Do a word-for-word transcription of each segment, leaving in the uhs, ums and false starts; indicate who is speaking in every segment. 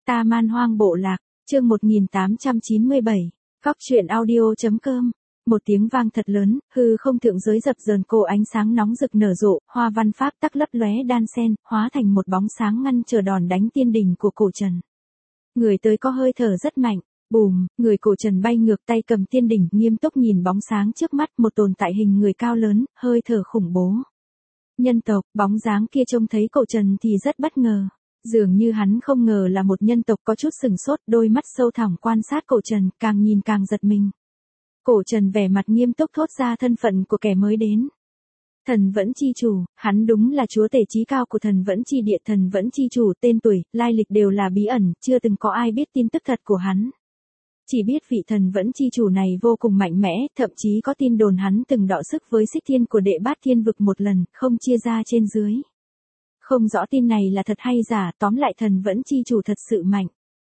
Speaker 1: Ta Man Hoang Bộ Lạc, chương một nghìn tám trăm chín mươi bảy, Cóc truyện audio.com. Một tiếng vang thật lớn, hư không thượng giới dập dờn cô ánh sáng nóng rực nở rộ, hoa văn pháp tắc lấp lóe đan sen, hóa thành một bóng sáng ngăn chờ đòn đánh tiên đỉnh của cổ trần. Người tới có hơi thở rất mạnh, bùm, người cổ trần bay ngược tay cầm tiên đỉnh, nghiêm túc nhìn bóng sáng trước mắt, một tồn tại hình người cao lớn, hơi thở khủng bố. Nhân tộc, bóng dáng kia trông thấy cổ trần thì rất bất ngờ. Dường như hắn không ngờ là một nhân tộc, có chút sừng sốt, đôi mắt sâu thẳm quan sát cổ trần, càng nhìn càng giật mình. Cổ trần vẻ mặt nghiêm túc thốt ra thân phận của kẻ mới đến. Thần Vẫn Chi Chủ, hắn đúng là chúa tể chí cao của Thần Vẫn Chi Địa. Thần Vẫn Chi Chủ tên tuổi, lai lịch đều là bí ẩn, chưa từng có ai biết tin tức thật của hắn. Chỉ biết vị Thần Vẫn Chi Chủ này vô cùng mạnh mẽ, thậm chí có tin đồn hắn từng đọ sức với Xích Thiên của Đệ Bát Thiên Vực một lần, không chia ra trên dưới. Không rõ tin này là thật hay giả, tóm lại Thần Vẫn Chi Chủ thật sự mạnh.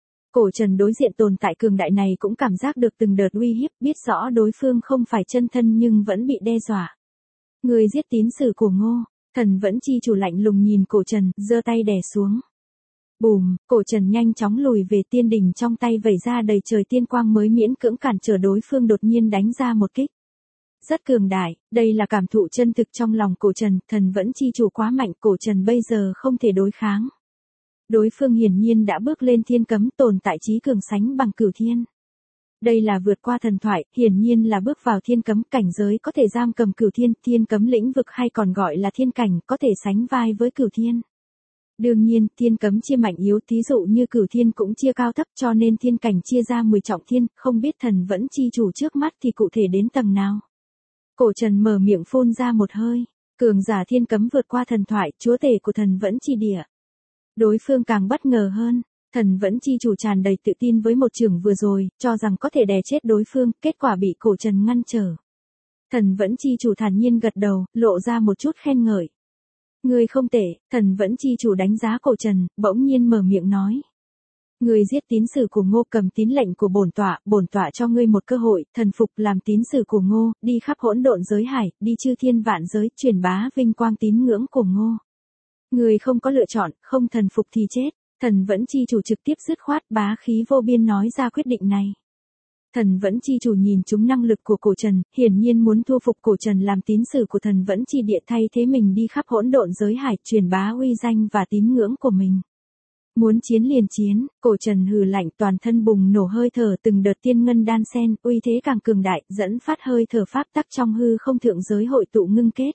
Speaker 1: Cổ trần đối diện tồn tại cường đại này cũng cảm giác được từng đợt uy hiếp, biết rõ đối phương không phải chân thân nhưng vẫn bị đe dọa. Người giết tín sử của Ngô. Thần Vẫn Chi Chủ lạnh lùng nhìn cổ trần, giơ tay đè xuống. Bùm, cổ trần nhanh chóng lùi về, tiên đỉnh trong tay vẩy ra đầy trời tiên quang mới miễn cưỡng cản trở đối phương đột nhiên đánh ra một kích. Rất cường đại, đây là cảm thụ chân thực trong lòng cổ trần, Thần Vẫn Chi Chủ quá mạnh, cổ trần bây giờ không thể đối kháng. Đối phương hiển nhiên đã bước lên thiên cấm, tồn tại trí cường sánh bằng cửu thiên. Đây là vượt qua thần thoại, hiển nhiên là bước vào thiên cấm, cảnh giới có thể giam cầm cửu thiên, thiên cấm lĩnh vực hay còn gọi là thiên cảnh, có thể sánh vai với cửu thiên. Đương nhiên, thiên cấm chia mạnh yếu, thí dụ như cửu thiên cũng chia cao thấp, cho nên thiên cảnh chia ra mười trọng thiên, không biết Thần Vẫn Chi Chủ trước mắt thì cụ thể đến tầng nào. Cổ trần mở miệng phun ra một hơi, cường giả thiên cấm vượt qua thần thoại, chúa tể của Thần Vẫn Chi Địa. Đối phương càng bất ngờ hơn, Thần Vẫn Chi Chủ tràn đầy tự tin với một chưởng vừa rồi, cho rằng có thể đè chết đối phương, kết quả bị cổ trần ngăn trở. Thần Vẫn Chi Chủ thản nhiên gật đầu, lộ ra một chút khen ngợi. Người không tệ. Thần Vẫn Chi Chủ đánh giá cổ trần, bỗng nhiên mở miệng nói. Người giết tín sử của Ngô, cầm tín lệnh của bổn tọa, bổn tọa cho ngươi một cơ hội, thần phục làm tín sử của Ngô, đi khắp hỗn độn giới hải, đi chư thiên vạn giới, truyền bá vinh quang tín ngưỡng của Ngô. Người không có lựa chọn, không thần phục thì chết. Thần Vẫn Chi Chủ trực tiếp dứt khoát, bá khí vô biên nói ra quyết định này. Thần Vẫn Chi Chủ nhìn trúng năng lực của cổ trần, hiển nhiên muốn thu phục cổ trần làm tín sử của Thần Vẫn Chi Địa, thay thế mình đi khắp hỗn độn giới hải, truyền bá uy danh và tín ngưỡng của mình. Muốn chiến liền chiến. Cổ trần hừ lạnh, toàn thân bùng nổ hơi thở, từng đợt tiên ngân đan sen, uy thế càng cường đại, dẫn phát hơi thở pháp tắc trong hư không thượng giới hội tụ ngưng kết.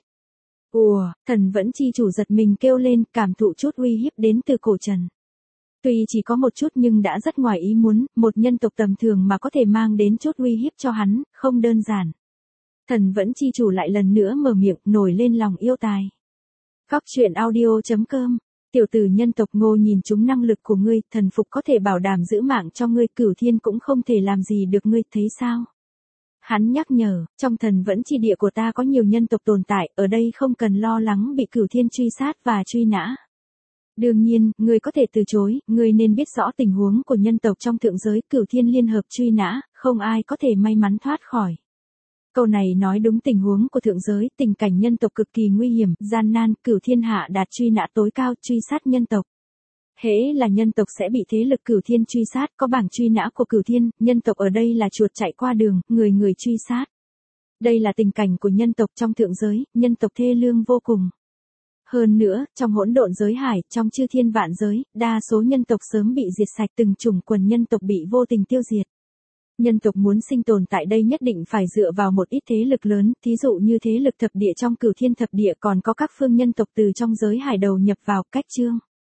Speaker 1: Ùa, Thần Vẫn Chi Chủ giật mình kêu lên, cảm thụ chút uy hiếp đến từ cổ trần. Tuy chỉ có một chút nhưng đã rất ngoài ý muốn, một nhân tộc tầm thường mà có thể mang đến chút uy hiếp cho hắn, không đơn giản. Thần Vẫn Chi Chủ lại lần nữa mở miệng, nổi lên lòng yêu tài. Cóc truyện audio.com. Tiểu tử nhân tộc Ngô, nhìn trúng năng lực của ngươi, thần phục có thể bảo đảm giữ mạng cho ngươi, cửu thiên cũng không thể làm gì được ngươi, thấy sao? Hắn nhắc nhở, trong Thần Vẫn Chi Địa của ta có nhiều nhân tộc tồn tại, ở đây không cần lo lắng bị cửu thiên truy sát và truy nã. Đương nhiên, ngươi có thể từ chối, ngươi nên biết rõ tình huống của nhân tộc trong thượng giới, cửu thiên liên hợp truy nã, không ai có thể may mắn thoát khỏi. Câu này nói đúng tình huống của thượng giới, tình cảnh nhân tộc cực kỳ nguy hiểm, gian nan, cửu thiên hạ đạt truy nã tối cao, truy sát nhân tộc. Hễ là nhân tộc sẽ bị thế lực cửu thiên truy sát, có bảng truy nã của cửu thiên, nhân tộc ở đây là chuột chạy qua đường, người người truy sát. Đây là tình cảnh của nhân tộc trong thượng giới, nhân tộc thê lương vô cùng. Hơn nữa, trong hỗn độn giới hải, trong chư thiên vạn giới, đa số nhân tộc sớm bị diệt sạch, từng chủng quần nhân tộc bị vô tình tiêu diệt. Nhân tộc muốn sinh tồn tại đây nhất định phải dựa vào một ít thế lực lớn, thí dụ như thế lực thập địa trong cửu thiên thập địa, còn có các phương nhân tộc từ trong giới hải đầu nhập vào, cách chương.